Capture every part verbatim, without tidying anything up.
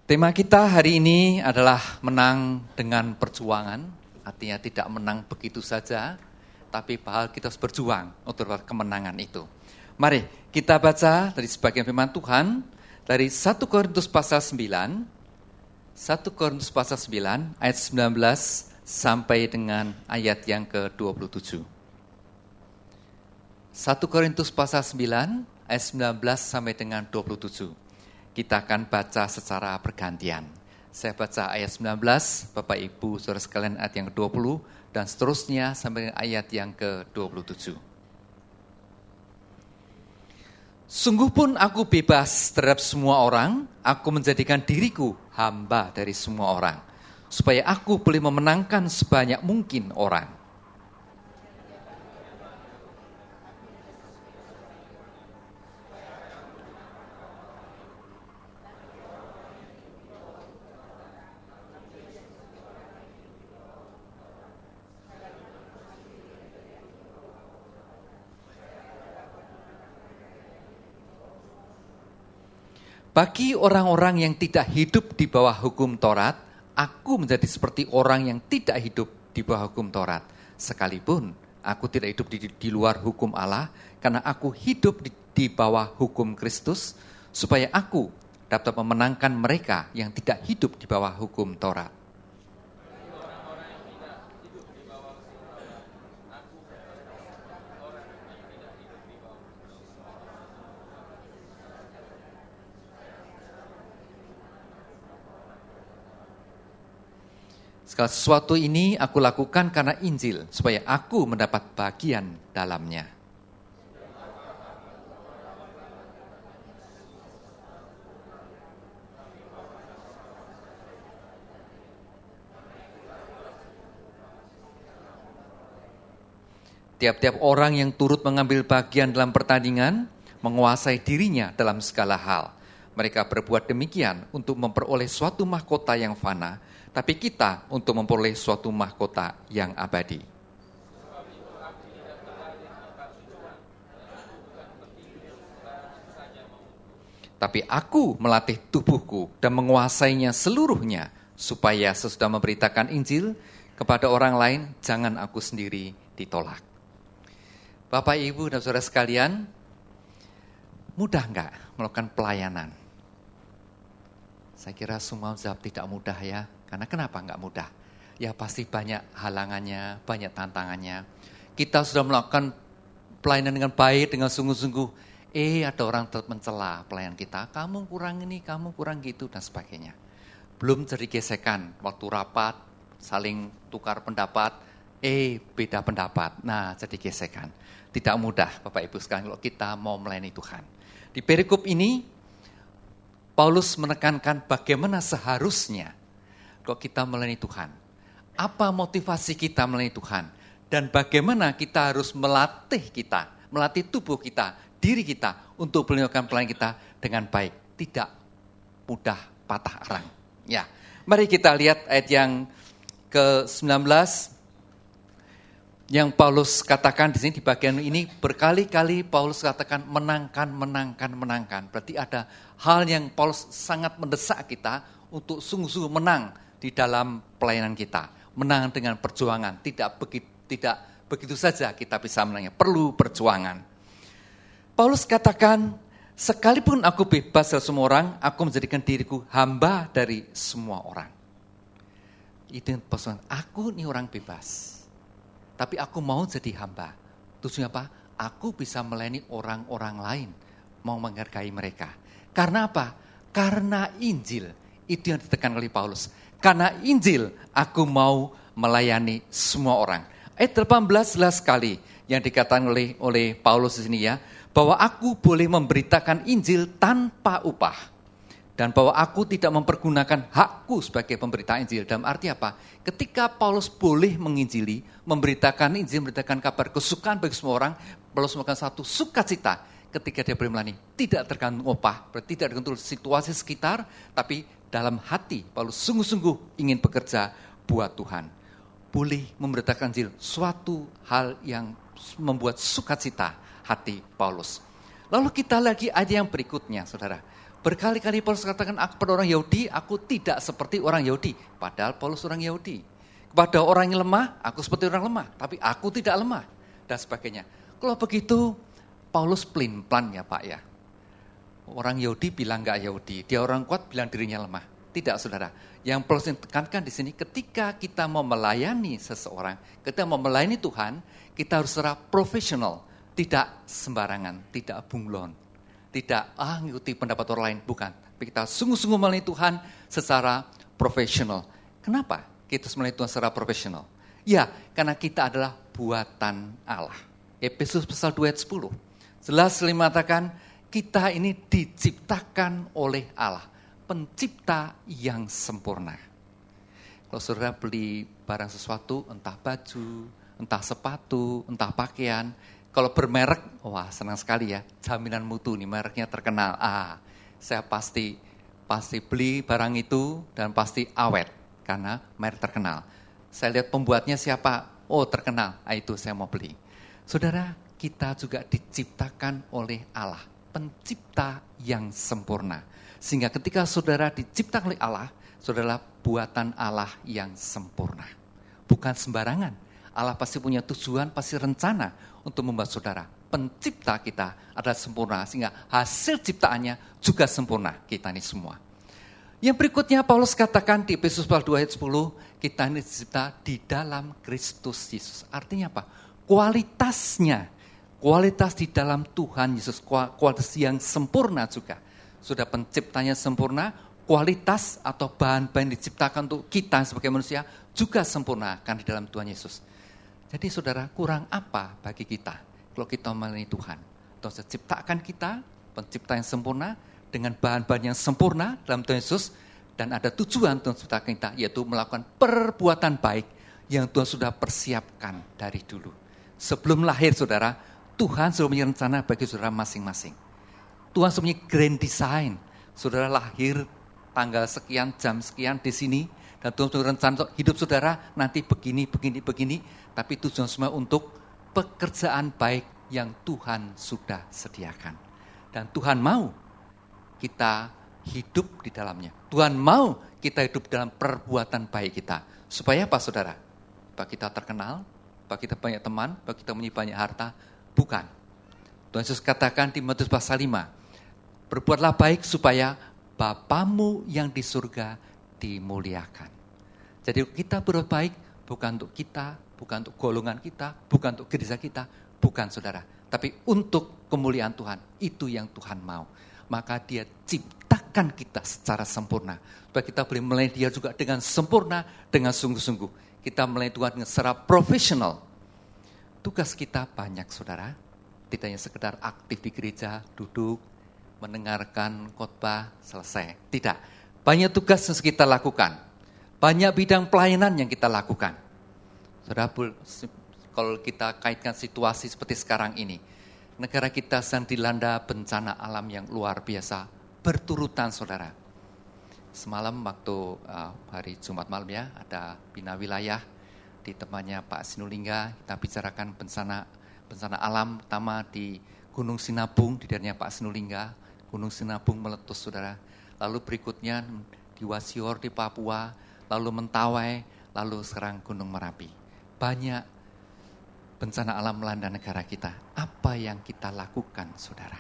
Tema kita hari ini adalah menang dengan perjuangan, artinya tidak menang begitu saja, tapi bahwa kita harus berjuang untuk kemenangan itu. Mari kita baca dari sebagian firman Tuhan, dari satu Korintus pasal sembilan, satu Korintus pasal sembilan, ayat sembilan belas sampai dengan ayat yang ke dua puluh tujuh. satu Korintus pasal sembilan, ayat sembilan belas sampai dengan dua puluh tujuh. Kita akan baca secara bergantian. Saya baca ayat sembilan belas, Bapak Ibu Saudara sekalian ayat yang ke dua puluh, dan seterusnya sampai ayat yang ke dua puluh tujuh. Sungguh pun aku bebas terhadap semua orang, aku menjadikan diriku hamba dari semua orang, supaya aku boleh memenangkan sebanyak mungkin orang. Bagi orang-orang yang tidak hidup di bawah hukum Taurat, aku menjadi seperti orang yang tidak hidup di bawah hukum Taurat. Sekalipun aku tidak hidup di, di luar hukum Allah, karena aku hidup di, di bawah hukum Kristus, supaya aku dapat memenangkan mereka yang tidak hidup di bawah hukum Taurat. Segala sesuatu ini aku lakukan karena Injil, supaya aku mendapat bagian dalamnya. Tiap-tiap orang yang turut mengambil bagian dalam pertandingan, menguasai dirinya dalam segala hal. Mereka berbuat demikian untuk memperoleh suatu mahkota yang fana, tapi kita untuk memperoleh suatu mahkota yang abadi. Tapi aku melatih tubuhku dan menguasainya seluruhnya, supaya sesudah memberitakan Injil kepada orang lain, jangan aku sendiri ditolak. Bapak, Ibu, dan saudara sekalian, mudah enggak melakukan pelayanan? Saya kira semua jawab tidak mudah ya. Karena kenapa enggak mudah? Ya pasti banyak halangannya, banyak tantangannya. Kita sudah melakukan pelayanan dengan baik, dengan sungguh-sungguh. Eh ada orang tetap mencela pelayan kita. Kamu kurang ini, kamu kurang gitu, dan sebagainya. Belum jadi gesekan, waktu rapat, saling tukar pendapat. Eh beda pendapat, nah jadi gesekan. Tidak mudah Bapak Ibu sekalian kalau kita mau melayani Tuhan. Di perikop ini, Paulus menekankan bagaimana seharusnya kalau kita melayani Tuhan. Apa motivasi kita melayani Tuhan? Dan bagaimana kita harus melatih kita, melatih tubuh kita, diri kita untuk melakukan pelayanan kita dengan baik. Tidak mudah patah arang. Ya, mari kita lihat ayat yang ke sembilan belas. Yang Paulus katakan di sini di bagian ini berkali-kali Paulus katakan menangkan, menangkan, menangkan. Berarti ada hal yang Paulus sangat mendesak kita untuk sungguh-sungguh menang di dalam pelayanan kita. Menang dengan perjuangan, tidak begitu, tidak begitu saja kita bisa menangnya. Perlu perjuangan. Paulus katakan, sekalipun aku bebas dari semua orang, aku menjadikan diriku hamba dari semua orang. Itu yang pesan, aku ini orang bebas. Tapi aku mau jadi hamba. Tujuannya apa? Aku bisa melayani orang-orang lain. Mau menghargai mereka. Karena apa? Karena Injil. Itu yang ditekan oleh Paulus. Karena Injil, aku mau melayani semua orang. Ayat delapan belas jelas sekali yang dikatakan oleh, oleh Paulus di sini ya. Bahwa aku boleh memberitakan Injil tanpa upah. Dan bahwa aku tidak mempergunakan hakku sebagai pemberita Injil. Dalam arti apa? Ketika Paulus boleh menginjili, memberitakan Injil, memberitakan kabar kesukaan bagi semua orang, Paulus melakukan satu sukacita ketika dia boleh melayani. Tidak tergantung upah, berarti tidak tergantung situasi sekitar, tapi dalam hati Paulus sungguh-sungguh ingin bekerja buat Tuhan. Boleh memberitakan Injil, suatu hal yang membuat sukacita hati Paulus. Lalu kita lagi ayat yang berikutnya, saudara. Berkali-kali Paulus katakan, aku pada orang Yahudi, aku tidak seperti orang Yahudi. Padahal Paulus orang Yahudi. Kepada orang yang lemah, aku seperti orang lemah. Tapi aku tidak lemah. Dan sebagainya. Kalau begitu, Paulus pelin-pelan ya Pak ya. Orang Yahudi bilang enggak Yahudi. Dia orang kuat bilang dirinya lemah. Tidak saudara. Yang Paulus tekankan di sini, ketika kita mau melayani seseorang, ketika mau melayani Tuhan, kita harus secara profesional. Tidak sembarangan, tidak bunglon. Tidak, ah ngikuti pendapat orang lain, bukan. Tapi kita sungguh-sungguh melayani Tuhan secara profesional. Kenapa kita melayani Tuhan secara profesional? Ya, karena kita adalah buatan Allah. Efesus pasal dua ayat sepuluh. Jelas mengatakan, kita ini diciptakan oleh Allah. Pencipta yang sempurna. Kalau saudara beli barang sesuatu, entah baju, entah sepatu, entah pakaian, kalau bermerek, wah senang sekali ya, jaminan mutu nih, mereknya terkenal. Ah, saya pasti pasti beli barang itu dan pasti awet karena merek terkenal. Saya lihat pembuatnya siapa, oh terkenal, ah, itu saya mau beli. Saudara, kita juga diciptakan oleh Allah, pencipta yang sempurna. Sehingga ketika saudara diciptakan oleh Allah, saudara buatan Allah yang sempurna. Bukan sembarangan. Allah pasti punya tujuan, pasti rencana untuk membuat saudara. Pencipta kita adalah sempurna, sehingga hasil ciptaannya juga sempurna, kita ini semua. Yang berikutnya Paulus katakan di Efesus dua ayat sepuluh, kita ini dicipta di dalam Kristus Yesus. Artinya apa? Kualitasnya, kualitas di dalam Tuhan Yesus, kualitas yang sempurna juga. Sudah penciptanya sempurna, kualitas atau bahan-bahan diciptakan untuk kita sebagai manusia juga sempurna kan di dalam Tuhan Yesus. Jadi saudara, kurang apa bagi kita kalau kita melayani Tuhan? Tuhan sudah ciptakan kita, pencipta yang sempurna, dengan bahan-bahan yang sempurna dalam Tuhan Yesus, dan ada tujuan Tuhan ciptakan kita, yaitu melakukan perbuatan baik yang Tuhan sudah persiapkan dari dulu. Sebelum lahir saudara, Tuhan sudah punya rencana bagi saudara masing-masing. Tuhan sudah punya grand design. Saudara lahir tanggal sekian, jam sekian di sini, dan Tuhan sudah rencana untuk hidup saudara nanti begini, begini, begini. Tapi tujuan semua untuk pekerjaan baik yang Tuhan sudah sediakan. Dan Tuhan mau kita hidup di dalamnya. Tuhan mau kita hidup dalam perbuatan baik kita. Supaya apa saudara? Supaya kita terkenal, supaya kita banyak teman, supaya kita punya banyak harta. Bukan. Tuhan Yesus katakan di Matius pasal lima. Berbuatlah baik supaya Bapamu yang di surga dimuliakan. Jadi kita berbuat baik bukan untuk kita, bukan untuk golongan kita, bukan untuk gereja kita, bukan saudara. Tapi untuk kemuliaan Tuhan, itu yang Tuhan mau. Maka dia ciptakan kita secara sempurna. Supaya kita boleh melayani dia juga dengan sempurna, dengan sungguh-sungguh. Kita melayani Tuhan dengan secara profesional. Tugas kita banyak saudara. Tidak hanya sekedar aktif di gereja, duduk, mendengarkan khotbah, selesai. Tidak. Banyak tugas yang kita lakukan. Banyak bidang pelayanan yang kita lakukan. Saudara, kalau kita kaitkan situasi seperti sekarang ini, negara kita sedang dilanda bencana alam yang luar biasa, berturutan saudara. Semalam waktu uh, hari Jumat malam ya, ada bina wilayah di tempatnya Pak Sinulingga, kita bicarakan bencana bencana alam, pertama di Gunung Sinabung, di daerahnya Pak Sinulingga, Gunung Sinabung meletus saudara. Lalu berikutnya di Wasior di Papua, lalu Mentawai, lalu sekarang Gunung Merapi. Banyak bencana alam melanda negara kita. Apa yang kita lakukan, saudara?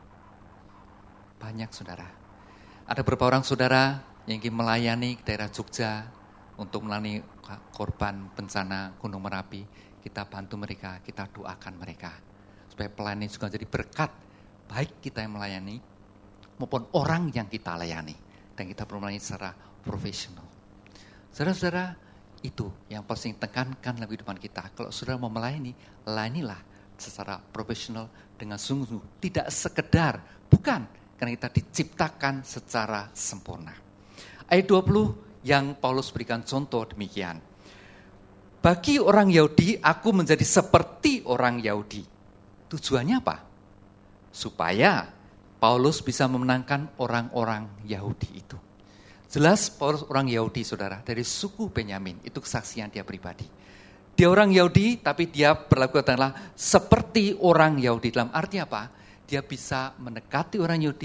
Banyak, saudara. Ada beberapa orang, saudara, yang ingin melayani daerah Jogja untuk melayani korban bencana Gunung Merapi. Kita bantu mereka, kita doakan mereka. Supaya pelayanan juga jadi berkat. Baik kita yang melayani, maupun orang yang kita layani. Dan kita perlu melayani secara profesional. Saudara-saudara, itu yang paling tekankan dalam kehidupan kita. Kalau saudara mau melayani, layanilah secara profesional dengan sungguh-sungguh. Tidak sekedar, bukan, karena kita diciptakan secara sempurna. Ayat dua puluh yang Paulus berikan contoh demikian. Bagi orang Yahudi, aku menjadi seperti orang Yahudi. Tujuannya apa? Supaya Paulus bisa memenangkan orang-orang Yahudi itu. Jelas Paulus orang Yahudi saudara, dari suku Benyamin, itu kesaksian dia pribadi. Dia orang Yahudi, tapi dia berlaku adalah seperti orang Yahudi. Dalam arti apa? Dia bisa mendekati orang Yahudi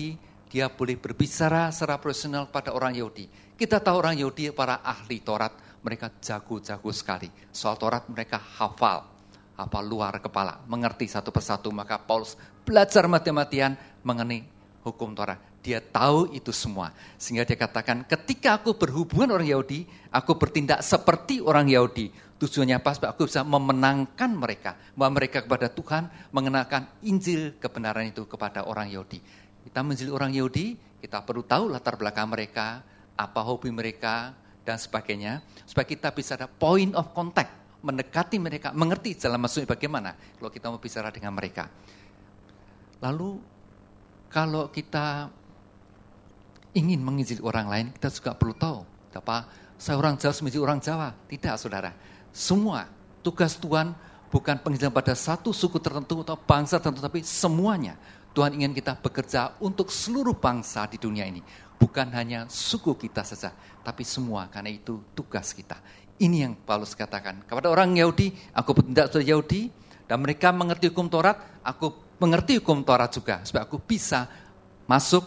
dia boleh berbicara secara profesional pada orang Yahudi. Kita tahu orang Yahudi, para ahli Taurat, mereka jago-jago sekali. Soal Taurat mereka hafal, hafal luar kepala, mengerti satu persatu. Maka Paulus belajar mati-matian mengenai hukum Taurat. Dia tahu itu semua. Sehingga dia katakan, ketika aku berhubungan orang Yahudi, aku bertindak seperti orang Yahudi. Tujuannya apa? Supaya aku bisa memenangkan mereka. Bahwa mereka kepada Tuhan, mengenalkan Injil kebenaran itu kepada orang Yahudi. Kita menjadi orang Yahudi, kita perlu tahu latar belakang mereka, apa hobi mereka, dan sebagainya. Supaya kita bisa ada point of contact, mendekati mereka, mengerti jalan masuknya bagaimana kalau kita mau bicara dengan mereka. Lalu, kalau kita ingin menginjili orang lain, kita juga perlu tahu, apa saya orang Jawa menjadi orang Jawa. Tidak, saudara. Semua tugas Tuhan bukan penginjilan pada satu suku tertentu atau bangsa tertentu, tapi semuanya. Tuhan ingin kita bekerja untuk seluruh bangsa di dunia ini. Bukan hanya suku kita saja, tapi semua, karena itu tugas kita. Ini yang Paulus katakan. Kepada orang Yahudi, aku bertindak sebagai Yahudi, dan mereka mengerti hukum Taurat, aku mengerti hukum Taurat juga, supaya aku bisa masuk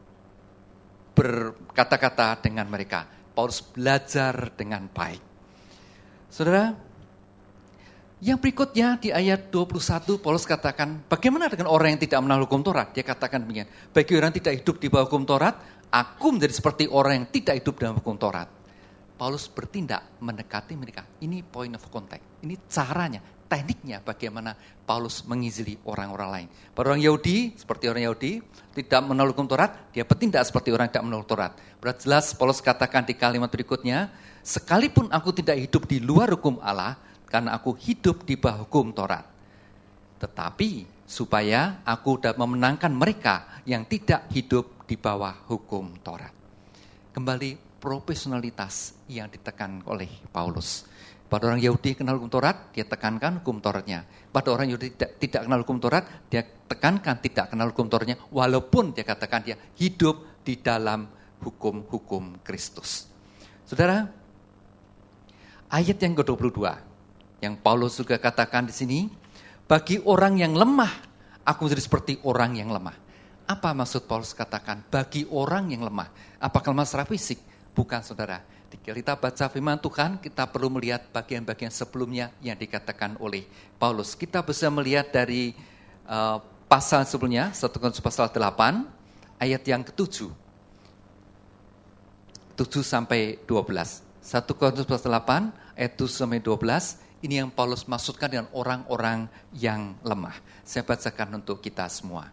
berkata-kata dengan mereka. Paulus belajar dengan baik. Saudara, yang berikutnya di ayat dua puluh satu, Paulus katakan, bagaimana dengan orang yang tidak mengenal hukum Taurat? Dia katakan begini, bagi orang yang tidak hidup di bawah hukum Taurat, aku menjadi seperti orang yang tidak hidup dalam hukum Taurat. Paulus bertindak mendekati mereka. Ini point of contact. Ini caranya, tekniknya bagaimana Paulus menginjili orang-orang lain. Pada orang Yahudi, seperti orang Yahudi, tidak mengenal hukum Taurat, dia bertindak seperti orang yang tidak mengenal Taurat. Berarti jelas Paulus katakan di kalimat berikutnya, sekalipun aku tidak hidup di luar hukum Allah, karena aku hidup di bawah hukum Taurat. Tetapi supaya aku dapat memenangkan mereka yang tidak hidup di bawah hukum Taurat. Kembali profesionalitas yang ditekan oleh Paulus. Pada orang Yahudi kenal hukum Taurat, dia tekankan hukum Tauratnya. Pada orang Yahudi tidak, tidak kenal hukum Taurat, dia tekankan tidak kenal hukum Tauratnya, walaupun dia katakan dia hidup di dalam hukum-hukum Kristus. Saudara, ayat yang ke dua puluh dua, yang Paulus juga katakan di sini, bagi orang yang lemah, aku menjadi seperti orang yang lemah. Apa maksud Paulus katakan bagi orang yang lemah? Apakah lemah secara fisik? Bukan, saudara. Ketika kita baca firman Tuhan, kita perlu melihat bagian-bagian sebelumnya yang dikatakan oleh Paulus. Kita bisa melihat dari uh, pasal sebelumnya, satu Korintus pasal delapan, ayat yang ketujuh. tujuh sampai dua belas. satu Korintus pasal delapan, ayat tujuh sampai dua belas. Ini yang Paulus maksudkan dengan orang-orang yang lemah. Saya bacakan untuk kita semua.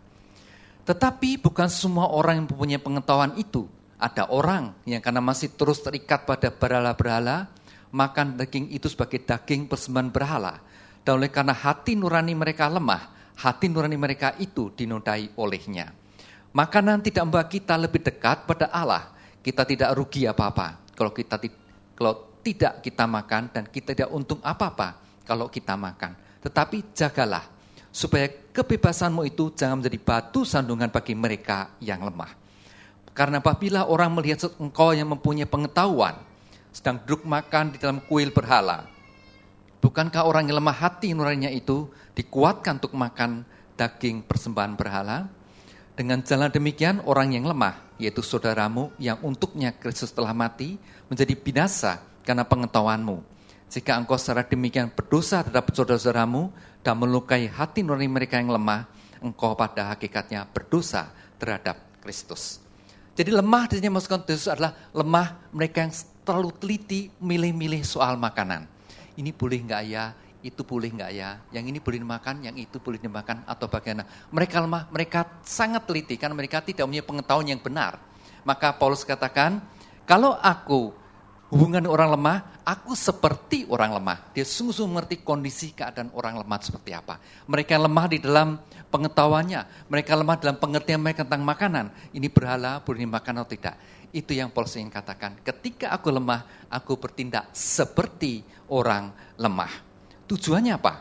Tetapi bukan semua orang yang mempunyai pengetahuan itu. Ada orang yang karena masih terus terikat pada berhala-berhala, makan daging itu sebagai daging persembahan berhala. Dan oleh karena hati nurani mereka lemah, hati nurani mereka itu dinodai olehnya. Makanan tidak membawa kita lebih dekat pada Allah. Kita tidak rugi apa-apa kalau kita kalau tidak kita makan, dan kita tidak untung apa-apa kalau kita makan. Tetapi jagalah supaya kebebasanmu itu jangan menjadi batu sandungan bagi mereka yang lemah. Karena apabila orang melihat engkau yang mempunyai pengetahuan sedang duduk makan di dalam kuil berhala, bukankah orang yang lemah hati nuraninya itu dikuatkan untuk makan daging persembahan berhala? Dengan jalan demikian orang yang lemah, yaitu saudaramu yang untuknya Kristus telah mati, menjadi binasa karena pengetahuanmu. Jika engkau secara demikian berdosa terhadap saudara-saudaramu dan melukai hati nurani mereka yang lemah, engkau pada hakikatnya berdosa terhadap Kristus. Jadi lemah di sini maksudkan Yesus adalah lemah mereka yang terlalu teliti milih-milih soal makanan. Ini boleh enggak ya? Itu boleh enggak ya? Yang ini boleh dimakan, yang itu boleh dimakan atau bagaimana? Mereka lemah, mereka sangat teliti karena mereka tidak punya pengetahuan yang benar. Maka Paulus katakan, kalau aku hubungan orang lemah, aku seperti orang lemah. Dia sungguh-sungguh mengerti kondisi keadaan orang lemah seperti apa. Mereka lemah di dalam pengetahuannya, mereka lemah dalam pengertian mereka tentang makanan. Ini berhala, boleh dimakan atau tidak. Itu yang Paulus ingin katakan. Ketika aku lemah, aku bertindak seperti orang lemah. Tujuannya apa?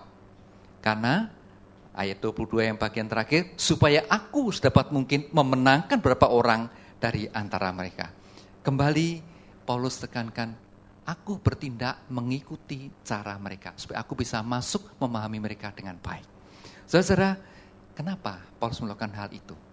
Karena ayat dua puluh dua yang bagian terakhir, supaya aku sedapat mungkin memenangkan beberapa orang dari antara mereka. Kembali Paulus tekankan, aku bertindak mengikuti cara mereka, supaya aku bisa masuk memahami mereka dengan baik. Saudara-saudara, kenapa Paulus melakukan hal itu?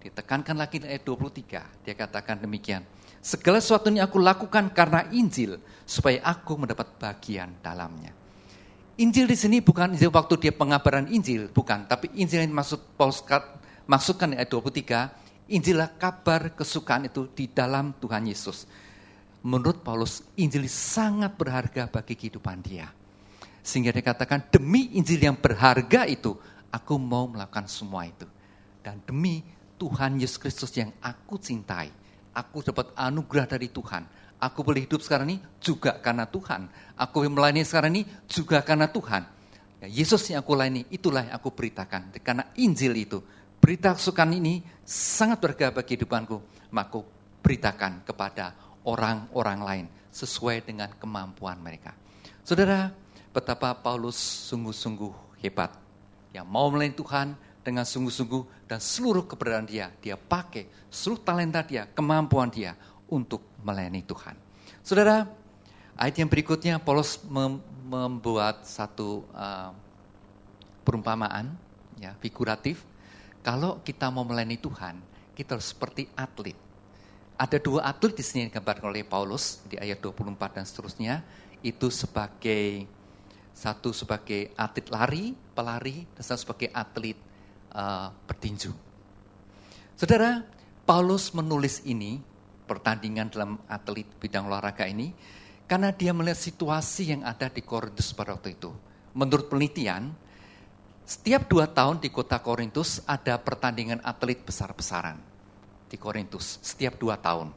Ditekankan lagi di ayat dua puluh tiga, dia katakan demikian. Segala sesuatu ini aku lakukan karena Injil, supaya aku mendapat bagian dalamnya. Injil di sini bukan Injil waktu dia pengabaran Injil, bukan. Tapi Injil yang maksud Paulus maksudkan di ayat dua puluh tiga, Injillah kabar kesukaan itu di dalam Tuhan Yesus. Menurut Paulus, Injil sangat berharga bagi kehidupan dia. Sehingga dia katakan, demi Injil yang berharga itu, aku mau melakukan semua itu. Dan demi Tuhan Yesus Kristus yang aku cintai, aku dapat anugerah dari Tuhan. Aku boleh hidup sekarang ini juga karena Tuhan. Aku melayani sekarang ini juga karena Tuhan. Ya, Yesus yang aku layani, itulah yang aku beritakan. Karena Injil itu, berita kesukaan ini sangat berharga bagi kehidupanku. Maka aku beritakan kepada orang-orang lain sesuai dengan kemampuan mereka. Saudara, betapa Paulus sungguh-sungguh hebat. Yang mau melayani Tuhan dengan sungguh-sungguh dan seluruh keberadaan dia. Dia pakai seluruh talenta dia, kemampuan dia untuk melayani Tuhan. Saudara, ayat yang berikutnya Paulus mem- membuat satu uh, perumpamaan, ya, figuratif. Kalau kita mau melayani Tuhan, kita harus seperti atlet. Ada dua atlet di sini yang digambarkan oleh Paulus di ayat dua puluh empat dan seterusnya. Itu sebagai satu sebagai atlet lari, pelari, dan satu sebagai atlet uh, bertinju. Saudara, Paulus menulis ini, pertandingan dalam atlet bidang olahraga ini, karena dia melihat situasi yang ada di Korintus pada waktu itu. Menurut penelitian, setiap dua tahun di kota Korintus ada pertandingan atlet besar-besaran di Korintus, setiap dua tahun.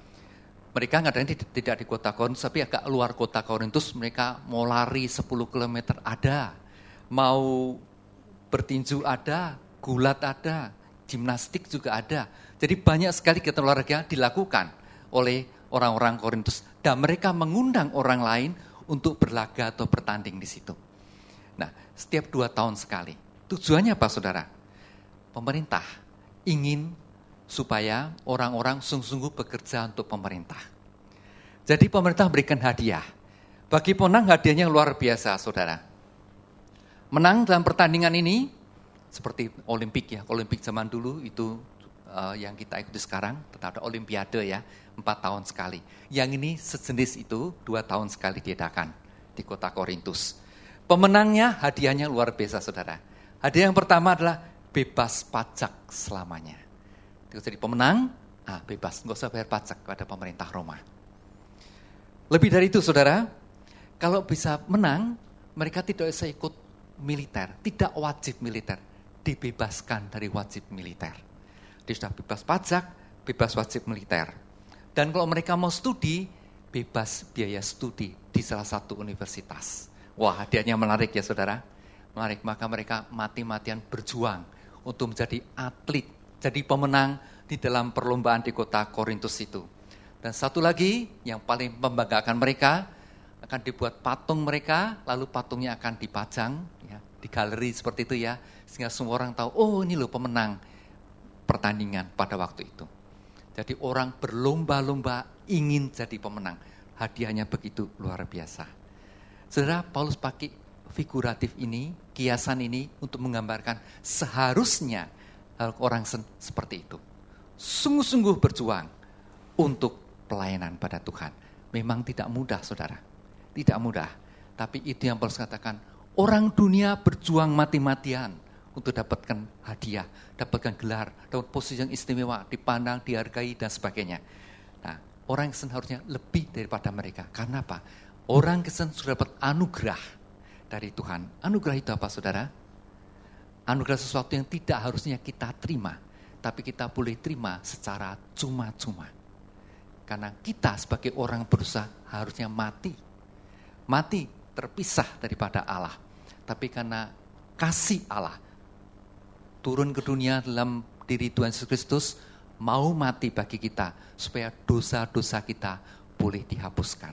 Mereka kadang tidak di kota Korintus, tapi agak luar kota Korintus, mereka mau lari sepuluh kilometer ada, mau bertinju ada, gulat ada, gimnastik juga ada. Jadi banyak sekali kegiatan olahraga dilakukan oleh orang-orang Korintus. Dan mereka mengundang orang lain untuk berlaga atau bertanding di situ. Nah, setiap dua tahun sekali. Tujuannya apa, saudara? Pemerintah ingin supaya orang-orang sungguh-sungguh bekerja untuk pemerintah. Jadi pemerintah berikan hadiah. Bagi pemenang hadiahnya luar biasa, saudara. Menang dalam pertandingan ini, seperti Olimpik ya, Olimpik zaman dulu itu uh, yang kita ikuti sekarang, tetap ada Olimpiade ya, empat tahun sekali. Yang ini sejenis itu, dua tahun sekali diadakan di kota Korintus. Pemenangnya hadiahnya luar biasa, saudara. Hadiah yang pertama adalah bebas pajak selamanya. Jadi pemenang, ah, bebas, nggak usah bayar pajak kepada pemerintah Roma. Lebih dari itu, saudara, kalau bisa menang, mereka tidak usah ikut militer, tidak wajib militer, dibebaskan dari wajib militer. Dia sudah bebas pajak, bebas wajib militer. Dan kalau mereka mau studi, bebas biaya studi di salah satu universitas. Wah, hadiahnya menarik ya, saudara. Menarik, maka mereka mati-matian berjuang untuk menjadi atlet, jadi pemenang di dalam perlombaan di kota Korintus itu. Dan satu lagi yang paling membanggakan mereka, akan dibuat patung mereka, lalu patungnya akan dipajang ya, di galeri seperti itu ya, sehingga semua orang tahu, oh ini loh pemenang pertandingan pada waktu itu. Jadi orang berlomba-lomba ingin jadi pemenang, hadiahnya begitu luar biasa. Saudara, Paulus pakai figuratif ini, kiasan ini untuk menggambarkan seharusnya orang seperti itu. Sungguh-sungguh berjuang untuk pelayanan pada Tuhan. Memang tidak mudah, saudara. Tidak mudah. Tapi itu yang Paulus katakan, orang dunia berjuang mati-matian untuk dapatkan hadiah, dapatkan gelar, dapat posisi yang istimewa, dipandang, dihargai, dan sebagainya. Nah, orang Kristen harusnya lebih daripada mereka. Karena apa? Orang Kristen sudah dapat anugerah dari Tuhan. Anugerah itu apa, saudara? Anugerah sesuatu yang tidak harusnya kita terima, tapi kita boleh terima secara cuma-cuma. Karena kita sebagai orang berusaha harusnya mati. Mati terpisah daripada Allah. Tapi karena kasih Allah turun ke dunia dalam diri Tuhan Yesus Kristus, mau mati bagi kita supaya dosa-dosa kita boleh dihapuskan.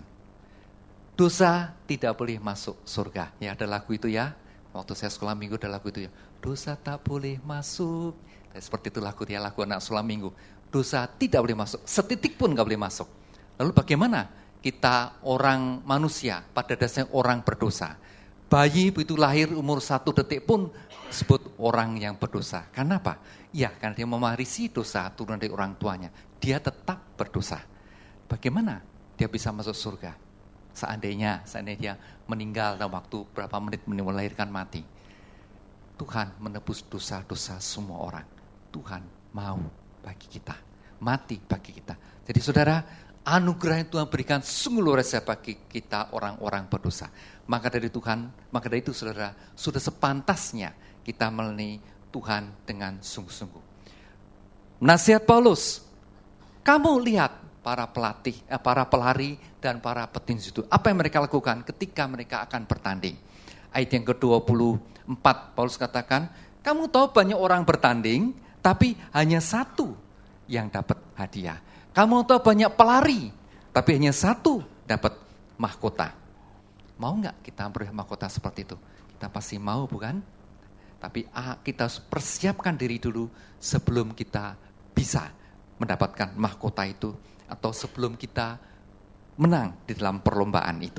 Dosa tidak boleh masuk surga. Ya, ada lagu itu ya. Waktu saya sekolah minggu ada lagu itu ya. Dosa tak boleh masuk. Dan seperti itu lagu dia, lagu anak sekolah minggu. Dosa tidak boleh masuk. Setitik pun gak boleh masuk. Lalu bagaimana kita orang manusia pada dasarnya orang berdosa? Bayi begitu lahir umur satu detik pun disebut orang yang berdosa. Karena apa? Ya, karena dia mewarisi dosa turun dari orang tuanya. Dia tetap berdosa. Bagaimana dia bisa masuk surga? Seandainya, seandainya dia meninggal dalam waktu berapa menit melahirkan mati. Tuhan menebus dosa-dosa semua orang. Tuhan mau bagi kita. Mati bagi kita. Jadi saudara, anugerah yang Tuhan berikan sungguh luar biasa bagi kita orang-orang berdosa. Maka dari Tuhan, maka dari itu saudara, sudah sepantasnya kita melayani Tuhan dengan sungguh-sungguh. Nasihat Paulus, kamu lihat para pelatih, eh, para pelari dan para petinju itu. Apa yang mereka lakukan ketika mereka akan bertanding? Ayat yang ke dua puluh empat, Paulus katakan, kamu tahu banyak orang bertanding, tapi hanya satu yang dapat hadiah. Kamu tahu banyak pelari, tapi hanya satu dapat mahkota. Mau nggak kita beri mahkota seperti itu? Kita pasti mau, bukan? Tapi ah, kita harus persiapkan diri dulu sebelum kita bisa mendapatkan mahkota itu, atau sebelum kita menang di dalam perlombaan itu.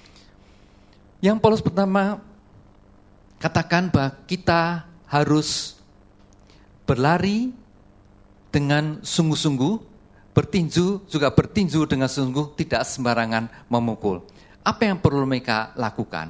Yang Paulus pertama katakan bahwa kita harus berlari dengan sungguh-sungguh, bertinju juga bertinju dengan sungguh, tidak sembarangan memukul. Apa yang perlu mereka lakukan?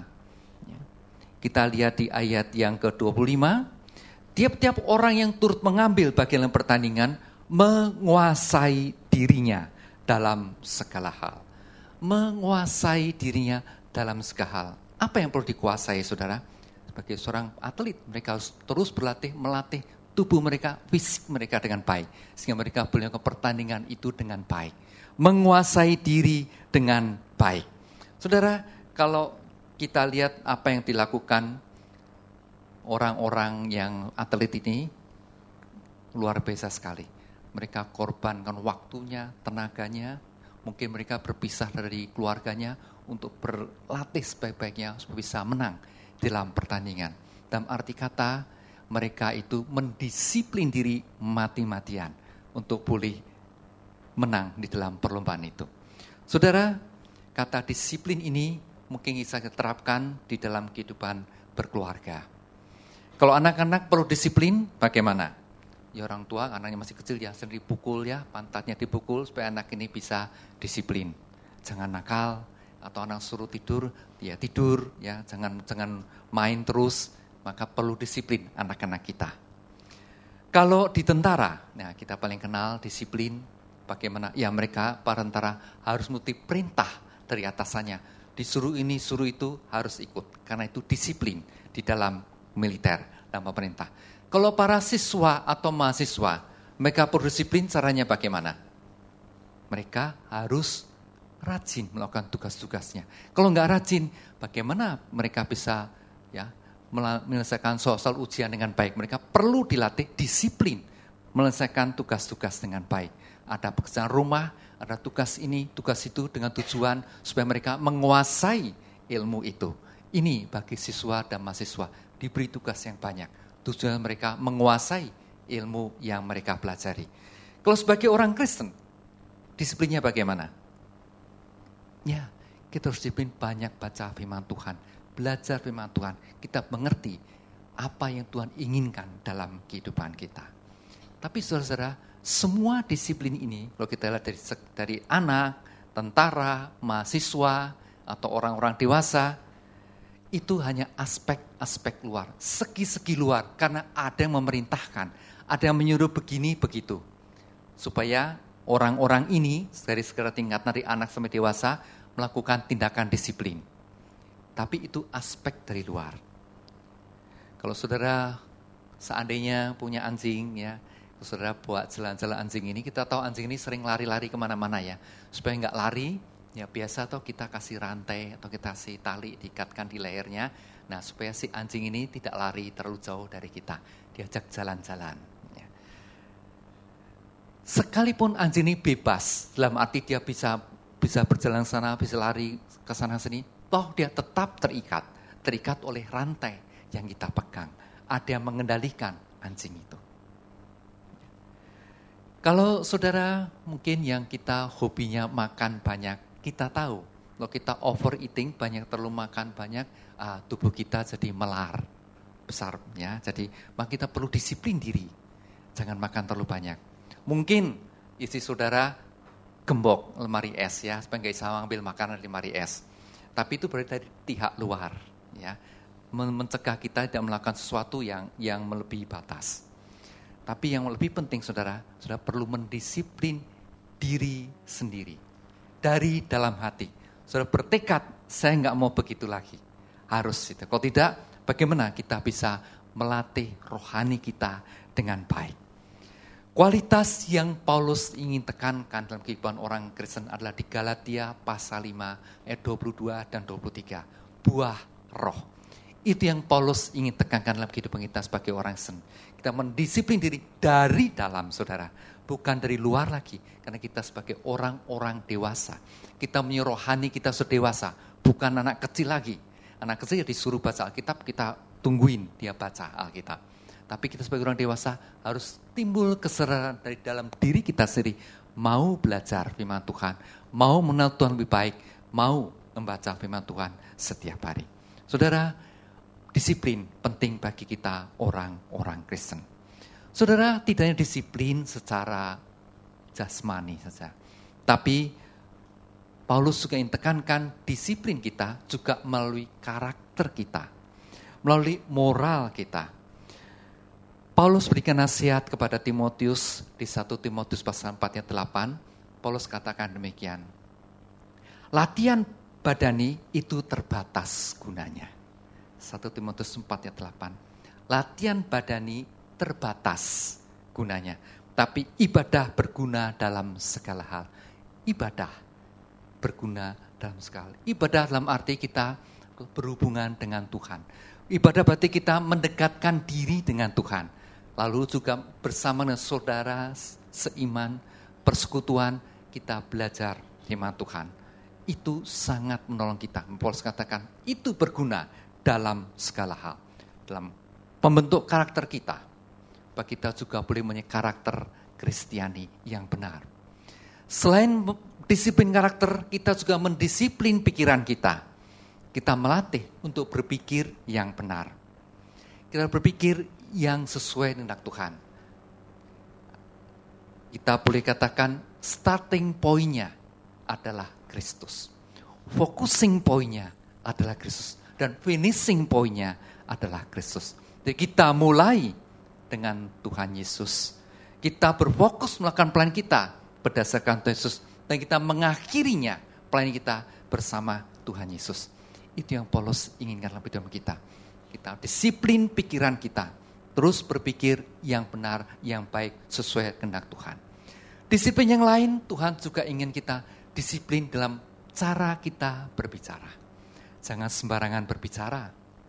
Kita lihat di ayat yang ke dua puluh lima, tiap-tiap orang yang turut mengambil bagian dalam pertandingan menguasai dirinya dalam segala hal. Menguasai dirinya dalam segala hal. Apa yang perlu dikuasai, saudara? Sebagai seorang atlet, mereka harus terus berlatih, melatih tubuh mereka, fisik mereka dengan baik. Sehingga mereka boleh ke pertandingan itu dengan baik. Menguasai diri dengan baik. Saudara, kalau kita lihat apa yang dilakukan orang-orang yang atlet ini, luar biasa sekali. Mereka korbankan waktunya, tenaganya, mungkin mereka berpisah dari keluarganya untuk berlatih sebaik-baiknya supaya bisa menang dalam pertandingan. Dalam arti kata, mereka itu mendisiplin diri mati-matian untuk boleh menang di dalam perlombaan itu. Saudara, kata disiplin ini mungkin bisa kita terapkan di dalam kehidupan berkeluarga. Kalau anak-anak perlu disiplin, bagaimana? Ya orang tua, anaknya masih kecil ya, sering dipukul ya, pantatnya dipukul supaya anak ini bisa disiplin. Jangan nakal, atau anak suruh tidur, dia tidur, ya jangan jangan main terus, maka perlu disiplin anak-anak kita. Kalau di tentara, nah kita paling kenal disiplin, bagaimana? Ya mereka, para tentara harus mengikuti perintah dari atasannya, disuruh ini, suruh itu, harus ikut. Karena itu disiplin di dalam militer, dalam pemerintah. Kalau para siswa atau mahasiswa, mereka perlu disiplin, caranya bagaimana? Mereka harus rajin melakukan tugas-tugasnya. Kalau nggak rajin, bagaimana mereka bisa ya menyelesaikan soal ujian dengan baik? Mereka perlu dilatih disiplin, menyelesaikan tugas-tugas dengan baik. Ada pekerjaan rumah, ada tugas ini, tugas itu dengan tujuan supaya mereka menguasai ilmu itu. Ini bagi siswa dan mahasiswa diberi tugas yang banyak. Tujuan mereka menguasai ilmu yang mereka pelajari. Kalau sebagai orang Kristen, disiplinnya bagaimana? Ya, kita harus disiplin banyak baca firman Tuhan, belajar firman Tuhan. Kita mengerti apa yang Tuhan inginkan dalam kehidupan kita. Tapi saudara-saudara, semua disiplin ini, kalau kita lihat dari, dari anak, tentara, mahasiswa, atau orang-orang dewasa, itu hanya aspek-aspek luar, segi-segi luar, karena ada yang memerintahkan, ada yang menyuruh begini, begitu. Supaya orang-orang ini, dari segala tingkat dari anak sampai dewasa, melakukan tindakan disiplin. Tapi itu aspek dari luar. Kalau saudara seandainya punya anjing, ya, saudara buat jalan-jalan anjing ini, kita tahu anjing ini sering lari-lari kemana-mana ya. Supaya nggak lari, ya biasa atau kita kasih rantai atau kita kasih tali diikatkan di lehernya. Nah supaya si anjing ini tidak lari terlalu jauh dari kita, diajak jalan-jalan. Ya. Sekalipun anjing ini bebas, dalam arti dia bisa bisa berjalan sana, bisa lari ke sana sini, toh dia tetap terikat, terikat oleh rantai yang kita pegang. Ada yang mengendalikan anjing itu. Kalau saudara mungkin yang kita hobinya makan banyak, kita tahu kalau kita overeating, banyak terlalu makan banyak, ah, tubuh kita jadi melar, besar ya. Jadi maka kita perlu disiplin diri. Jangan makan terlalu banyak. Mungkin istri saudara gembok lemari es ya, supaya nggak bisa ambil makanan di lemari es. Tapi itu berarti dari pihak luar ya. Mencegah kita tidak melakukan sesuatu yang yang melebihi batas. Tapi yang lebih penting saudara, saudara perlu mendisiplin diri sendiri. Dari dalam hati. Saudara bertekad, saya nggak mau begitu lagi. Harus itu. Kalau tidak, bagaimana kita bisa melatih rohani kita dengan baik. Kualitas yang Paulus ingin tekankan dalam kehidupan orang Kristen adalah di Galatia pasal lima ayat dua puluh dua dan dua puluh tiga. Buah roh. Itu yang Paulus ingin tekankan dalam kehidupan kita sebagai orang Kristen. Kita mendisiplin diri dari dalam saudara. Bukan dari luar lagi. Karena kita sebagai orang-orang dewasa. Kita punya rohani kita sudah dewasa. Bukan anak kecil lagi. Anak kecil disuruh baca Alkitab, kita tungguin dia baca Alkitab. Tapi kita sebagai orang dewasa harus timbul kesadaran dari dalam diri kita sendiri. Mau belajar firman Tuhan. Mau mengenal Tuhan lebih baik. Mau membaca firman Tuhan setiap hari. Saudara, disiplin penting bagi kita orang-orang Kristen. Saudara, tidak hanya disiplin secara jasmani saja. Tapi Paulus juga ingin tekankan disiplin kita juga melalui karakter kita. Melalui moral kita. Paulus berikan nasihat kepada Timotius di satu Timotius pasal empat ayat delapan. Paulus katakan demikian. Latihan badani itu terbatas gunanya. satu Timotius empat ayat delapan. Latihan badani terbatas gunanya. Tapi ibadah berguna dalam segala hal. Ibadah berguna dalam segala hal. Ibadah dalam arti kita berhubungan dengan Tuhan. Ibadah berarti kita mendekatkan diri dengan Tuhan. Lalu juga bersama dengan saudara seiman, persekutuan, kita belajar firman Tuhan. Itu sangat menolong kita. Paulus katakan, itu berguna dalam segala hal. Dalam pembentuk karakter kita. Bahwa kita juga boleh punya karakter Kristiani yang benar. Selain disiplin karakter, kita juga mendisiplin pikiran kita. Kita melatih untuk berpikir yang benar. Kita berpikir yang sesuai dengan Tuhan. Kita boleh katakan starting point-nya adalah Kristus. Focusing point-nya adalah Kristus. Dan finishing point-nya adalah Kristus. Jadi kita mulai dengan Tuhan Yesus. Kita berfokus melakukan pelayanan kita berdasarkan Tuhan Yesus. Dan kita mengakhirinya pelayanan kita bersama Tuhan Yesus. Itu yang Paulus inginkan dalam hidup kita. Kita disiplin pikiran kita. Terus berpikir yang benar, yang baik, sesuai kehendak Tuhan. Disiplin yang lain, Tuhan juga ingin kita disiplin dalam cara kita berbicara. Jangan sembarangan berbicara.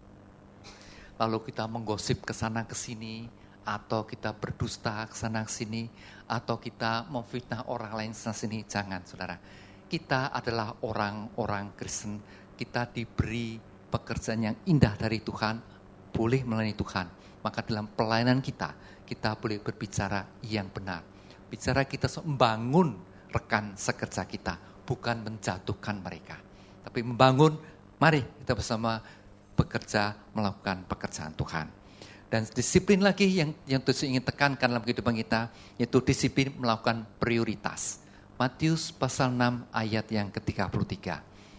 Lalu kita menggosip ke sana ke sini, atau kita berdusta ke sana ke sini, atau kita memfitnah orang lain ke sana sini. Jangan, saudara. Kita adalah orang-orang Kristen. Kita diberi pekerjaan yang indah dari Tuhan, boleh melayani Tuhan. Maka dalam pelayanan kita, kita boleh berbicara yang benar. Bicara kita membangun rekan sekerja kita, bukan menjatuhkan mereka. Tapi membangun, mari kita bersama bekerja melakukan pekerjaan Tuhan. Dan disiplin lagi yang yang Tuhan ingin tekankan dalam kehidupan kita, yaitu disiplin melakukan prioritas. Matius pasal enam ayat yang ke tiga puluh tiga.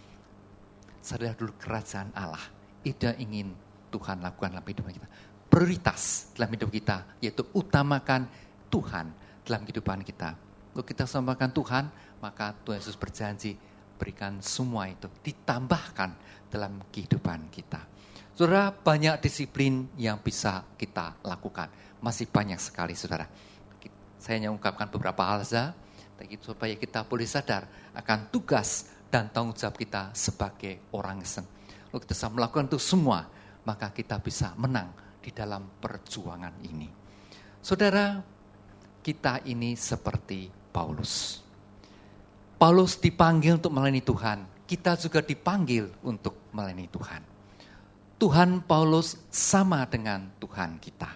Sadar dulu kerajaan Allah, itu yang ingin Tuhan lakukan dalam kehidupan kita. Prioritas dalam hidup kita, yaitu utamakan Tuhan dalam kehidupan kita. Kalau kita sembahkan Tuhan, maka Tuhan Yesus berjanji berikan semua itu, ditambahkan dalam kehidupan kita. Saudara, banyak disiplin yang bisa kita lakukan. Masih banyak sekali, saudara. Saya hanya ungkapkan beberapa hal saja, supaya kita boleh sadar akan tugas dan tanggung jawab kita sebagai orang Kristen. Kalau kita bisa melakukan itu semua, maka kita bisa menang di dalam perjuangan ini. Saudara, kita ini seperti Paulus. Paulus dipanggil untuk melayani Tuhan. Kita juga dipanggil untuk melayani Tuhan. Tuhan Paulus sama dengan Tuhan kita.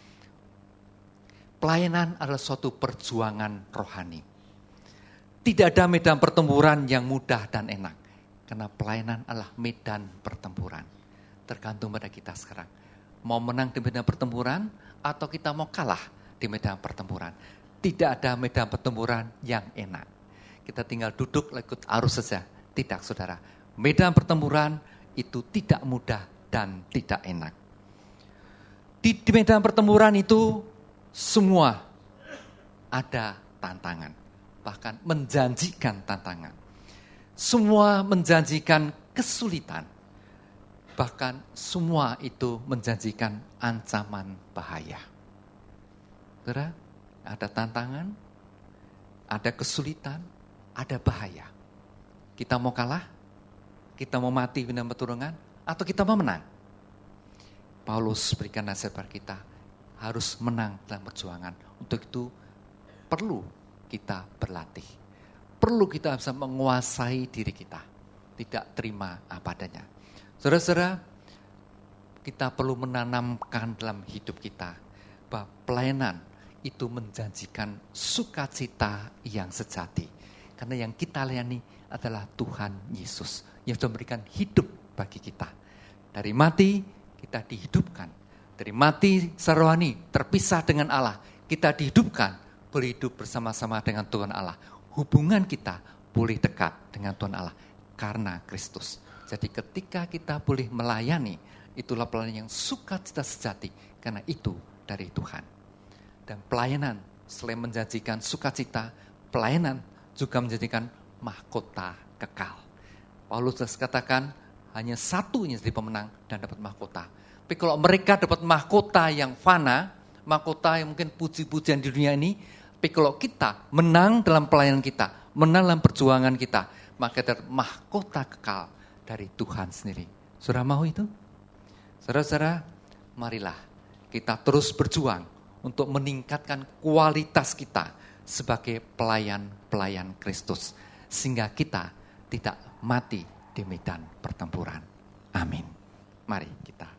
Pelayanan adalah suatu perjuangan rohani. Tidak ada medan pertempuran yang mudah dan enak. Karena pelayanan adalah medan pertempuran. Tergantung pada kita sekarang. Mau menang di medan pertempuran atau kita mau kalah di medan pertempuran. Tidak ada medan pertempuran yang enak. Kita tinggal duduk ikut arus saja. Tidak, saudara. Medan pertempuran itu tidak mudah dan tidak enak. Di, di medan pertempuran itu semua ada tantangan. Bahkan menjanjikan tantangan. Semua menjanjikan kesulitan. Bahkan semua itu menjanjikan ancaman bahaya. Saudara, ada tantangan, ada kesulitan, ada bahaya. Kita mau kalah? Kita mau mati di medan pertempuran? Atau kita mau menang? Paulus berikan nasihat pada kita, harus menang dalam perjuangan. Untuk itu perlu kita berlatih. Perlu kita bisa menguasai diri kita. Tidak terima apa adanya. Saudara-saudara, kita perlu menanamkan dalam hidup kita bahwa pelayanan itu menjanjikan sukacita yang sejati. Karena yang kita layani adalah Tuhan Yesus yang sudah memberikan hidup bagi kita. Dari mati kita dihidupkan. Dari mati serohani terpisah dengan Allah, kita dihidupkan, boleh hidup bersama-sama dengan Tuhan Allah. Hubungan kita boleh dekat dengan Tuhan Allah karena Kristus. Jadi ketika kita boleh melayani, itulah pelayanan yang sukacita sejati, karena itu dari Tuhan. Dan pelayanan selain menjanjikan sukacita, pelayanan juga menjadikan mahkota kekal. Paulus katakan hanya satu yang jadi pemenang dan dapat mahkota. Tapi kalau mereka dapat mahkota yang fana, mahkota yang mungkin puji-pujian di dunia ini, tapi kalau kita menang dalam pelayanan kita, menang dalam perjuangan kita, maka ada mahkota kekal dari Tuhan sendiri. Saudara mau itu? Saudara-saudara, marilah kita terus berjuang untuk meningkatkan kualitas kita sebagai pelayan-pelayan Kristus. Sehingga kita tidak mati di medan pertempuran. Amin. Mari kita